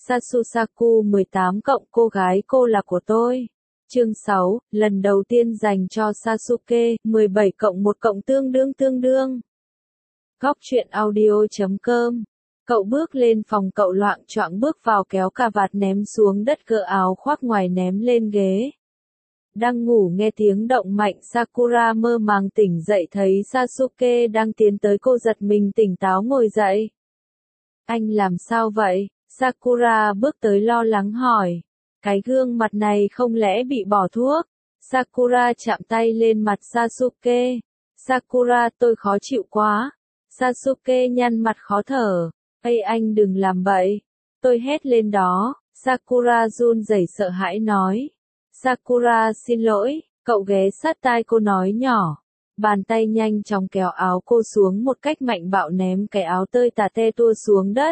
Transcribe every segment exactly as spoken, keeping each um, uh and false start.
Sasusaku mười tám cộng cô gái cô là của tôi. Chương sáu, lần đầu tiên dành cho Sasuke, mười bảy cộng một cộng tương đương tương đương. Góc truyện audio chấm com. Cậu bước lên phòng, cậu loạng choạng bước vào, kéo cà vạt ném xuống đất, gỡ áo khoác ngoài ném lên ghế. Đang ngủ nghe tiếng động mạnh, Sakura mơ màng tỉnh dậy thấy Sasuke đang tiến tới, cô giật mình tỉnh táo ngồi dậy. Anh làm sao vậy? Sakura bước tới lo lắng hỏi. Cái gương mặt này không lẽ bị bỏ thuốc? Sakura chạm tay lên mặt Sasuke. Sakura, tôi khó chịu quá. Sasuke nhăn mặt khó thở. Ây, anh đừng làm bậy. Tôi hét lên đó. Sakura run rẩy sợ hãi nói. Sakura xin lỗi. Cậu ghé sát tai cô nói nhỏ. Bàn tay nhanh chóng kéo áo cô xuống một cách mạnh bạo, ném cái áo tơi tả tê tua xuống đất.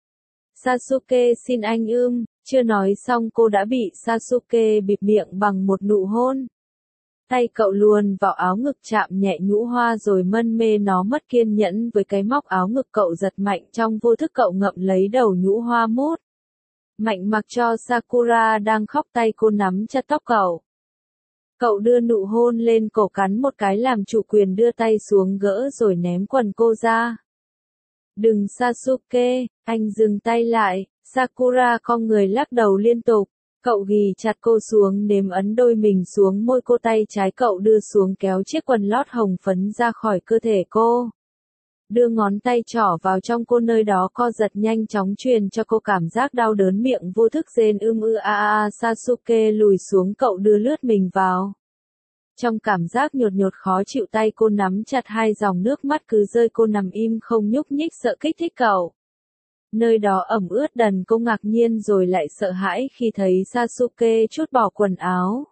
Sasuke xin anh ưm, chưa nói xong cô đã bị Sasuke bịt miệng bằng một nụ hôn. Tay cậu luồn vào áo ngực, chạm nhẹ nhũ hoa rồi mân mê nó, mất kiên nhẫn với cái móc áo ngực, cậu giật mạnh, trong vô thức cậu ngậm lấy đầu nhũ hoa mút. Mạnh mặc cho Sakura đang khóc, tay cô nắm chặt tóc cậu. Cậu đưa nụ hôn lên cổ, cắn một cái làm chủ quyền, đưa tay xuống gỡ rồi ném quần cô ra. Đừng Sasuke, anh dừng tay lại. Sakura cong người lắc đầu liên tục. Cậu ghì chặt cô xuống, nếm ấn đôi mình xuống môi cô, tay trái cậu đưa xuống kéo chiếc quần lót hồng phấn ra khỏi cơ thể cô. Đưa ngón tay trỏ vào trong cô, nơi đó co giật nhanh chóng truyền cho cô cảm giác đau đớn, miệng vô thức rên ưm ư a a. Sasuke lùi xuống, cậu đưa lướt mình vào. Trong cảm giác nhột nhột khó chịu, tay cô nắm chặt, hai dòng nước mắt cứ rơi, cô nằm im không nhúc nhích, sợ kích thích cậu. Nơi đó ẩm ướt đần, cô ngạc nhiên rồi lại sợ hãi khi thấy Sasuke trút bỏ quần áo.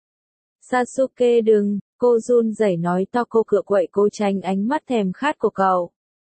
Sasuke đừng, cô run rẩy nói to, cô cựa quậy, cô tránh ánh mắt thèm khát của cậu.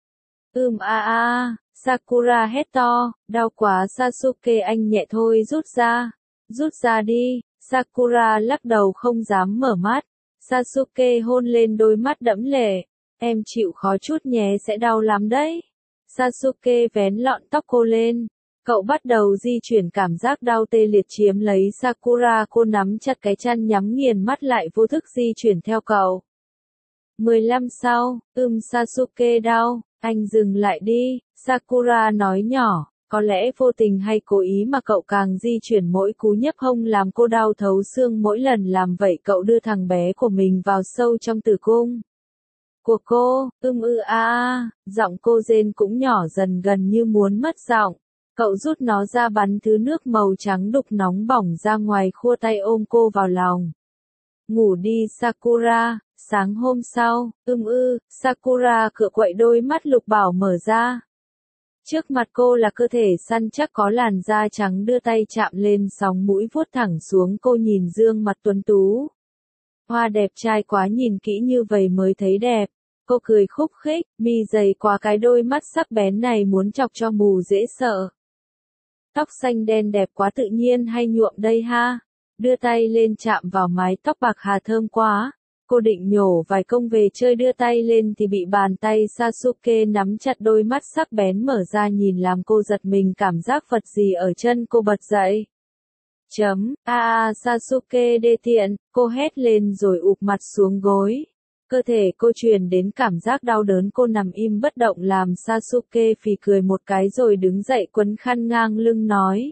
Ưm a a, Sakura hét to, đau quá Sasuke, anh nhẹ thôi, rút ra, rút ra đi. Sakura lắc đầu không dám mở mắt. Sasuke hôn lên đôi mắt đẫm lệ. Em chịu khó chút nhé, sẽ đau lắm đấy. Sasuke vén lọn tóc cô lên. Cậu bắt đầu di chuyển, cảm giác đau tê liệt chiếm lấy Sakura, cô nắm chặt cái chăn, nhắm nghiền mắt lại, vô thức di chuyển theo cậu. mười lăm sau, ưm Sasuke đau, anh dừng lại đi, Sakura nói nhỏ. Có lẽ vô tình hay cố ý mà cậu càng di chuyển, mỗi cú nhấp hông làm cô đau thấu xương, mỗi lần làm vậy cậu đưa thằng bé của mình vào sâu trong tử cung của cô. Ưm ư a a, giọng cô rên cũng nhỏ dần, gần như muốn mất giọng. Cậu rút nó ra, bắn thứ nước màu trắng đục nóng bỏng ra ngoài, khua tay ôm cô vào lòng. Ngủ đi Sakura. Sáng hôm sau, ưm ư, Sakura cựa quậy, đôi mắt lục bảo mở ra. Trước mặt cô là cơ thể săn chắc có làn da trắng, đưa tay chạm lên sóng mũi, vuốt thẳng xuống, cô nhìn gương mặt tuấn tú. Hoa đẹp trai quá, nhìn kỹ như vậy mới thấy đẹp. Cô cười khúc khích, mi dày quá, cái đôi mắt sắc bén này muốn chọc cho mù dễ sợ. Tóc xanh đen đẹp quá, tự nhiên hay nhuộm đây ha. Đưa tay lên chạm vào mái tóc bạc hà thơm quá. Cô định nhổ vài công về chơi, đưa tay lên thì bị bàn tay Sasuke nắm chặt, đôi mắt sắc bén mở ra nhìn làm cô giật mình, cảm giác vật gì ở chân cô, bật dậy. Chấm, a a Sasuke đê tiện, cô hét lên rồi ụp mặt xuống gối. Cơ thể cô truyền đến cảm giác đau đớn, cô nằm im bất động làm Sasuke phì cười một cái rồi đứng dậy, quấn khăn ngang lưng nói.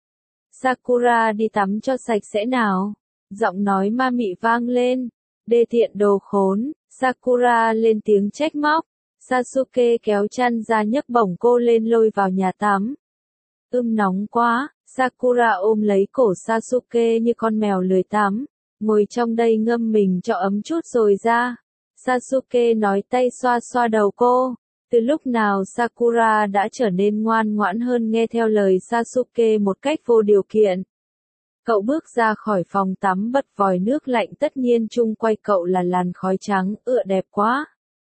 Sakura đi tắm cho sạch sẽ nào. Giọng nói ma mị vang lên. Đê tiện đồ khốn, Sakura lên tiếng trách móc. Sasuke kéo chăn ra, nhấc bổng cô lên, lôi vào nhà tắm. Ưm nóng quá, Sakura ôm lấy cổ Sasuke như con mèo lười tắm. Ngồi trong đây ngâm mình cho ấm chút rồi ra. Sasuke nói, tay xoa xoa đầu cô. Từ lúc nào Sakura đã trở nên ngoan ngoãn hơn, nghe theo lời Sasuke một cách vô điều kiện. Cậu bước ra khỏi phòng tắm, bật vòi nước lạnh, tất nhiên chung quanh cậu là làn khói trắng, ựa đẹp quá.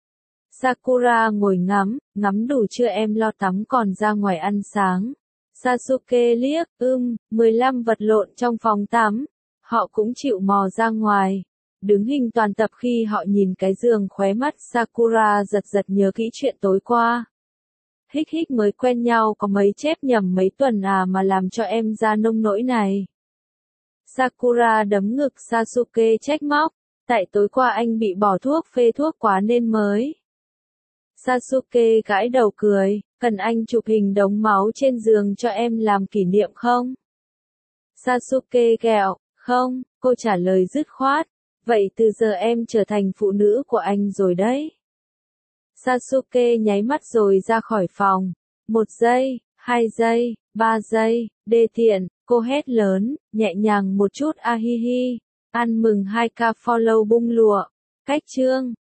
Sakura ngồi ngắm, ngắm đủ chưa em, lo tắm còn ra ngoài ăn sáng. Sasuke liếc, ưm, mười lăm vật lộn trong phòng tắm. Họ cũng chịu mò ra ngoài. Đứng hình toàn tập khi họ nhìn cái giường, khóe mắt Sakura giật giật nhớ kỹ chuyện tối qua. Hích hích mới quen nhau có mấy chép nhầm mấy tuần à mà làm cho em ra nông nỗi này. Sakura đấm ngực Sasuke trách móc, tại tối qua anh bị bỏ thuốc phê thuốc quá nên mới. Sasuke gãi đầu cười, cần anh chụp hình đống máu trên giường cho em làm kỷ niệm không? Sasuke ghẹo, không, cô trả lời dứt khoát, vậy từ giờ em trở thành phụ nữ của anh rồi đấy. Sasuke nháy mắt rồi ra khỏi phòng. Một giây, hai giây, ba giây, đê tiện, cô hét lớn, nhẹ nhàng một chút a hi hi. Ăn mừng hai k follow bung lụa. Cách chương.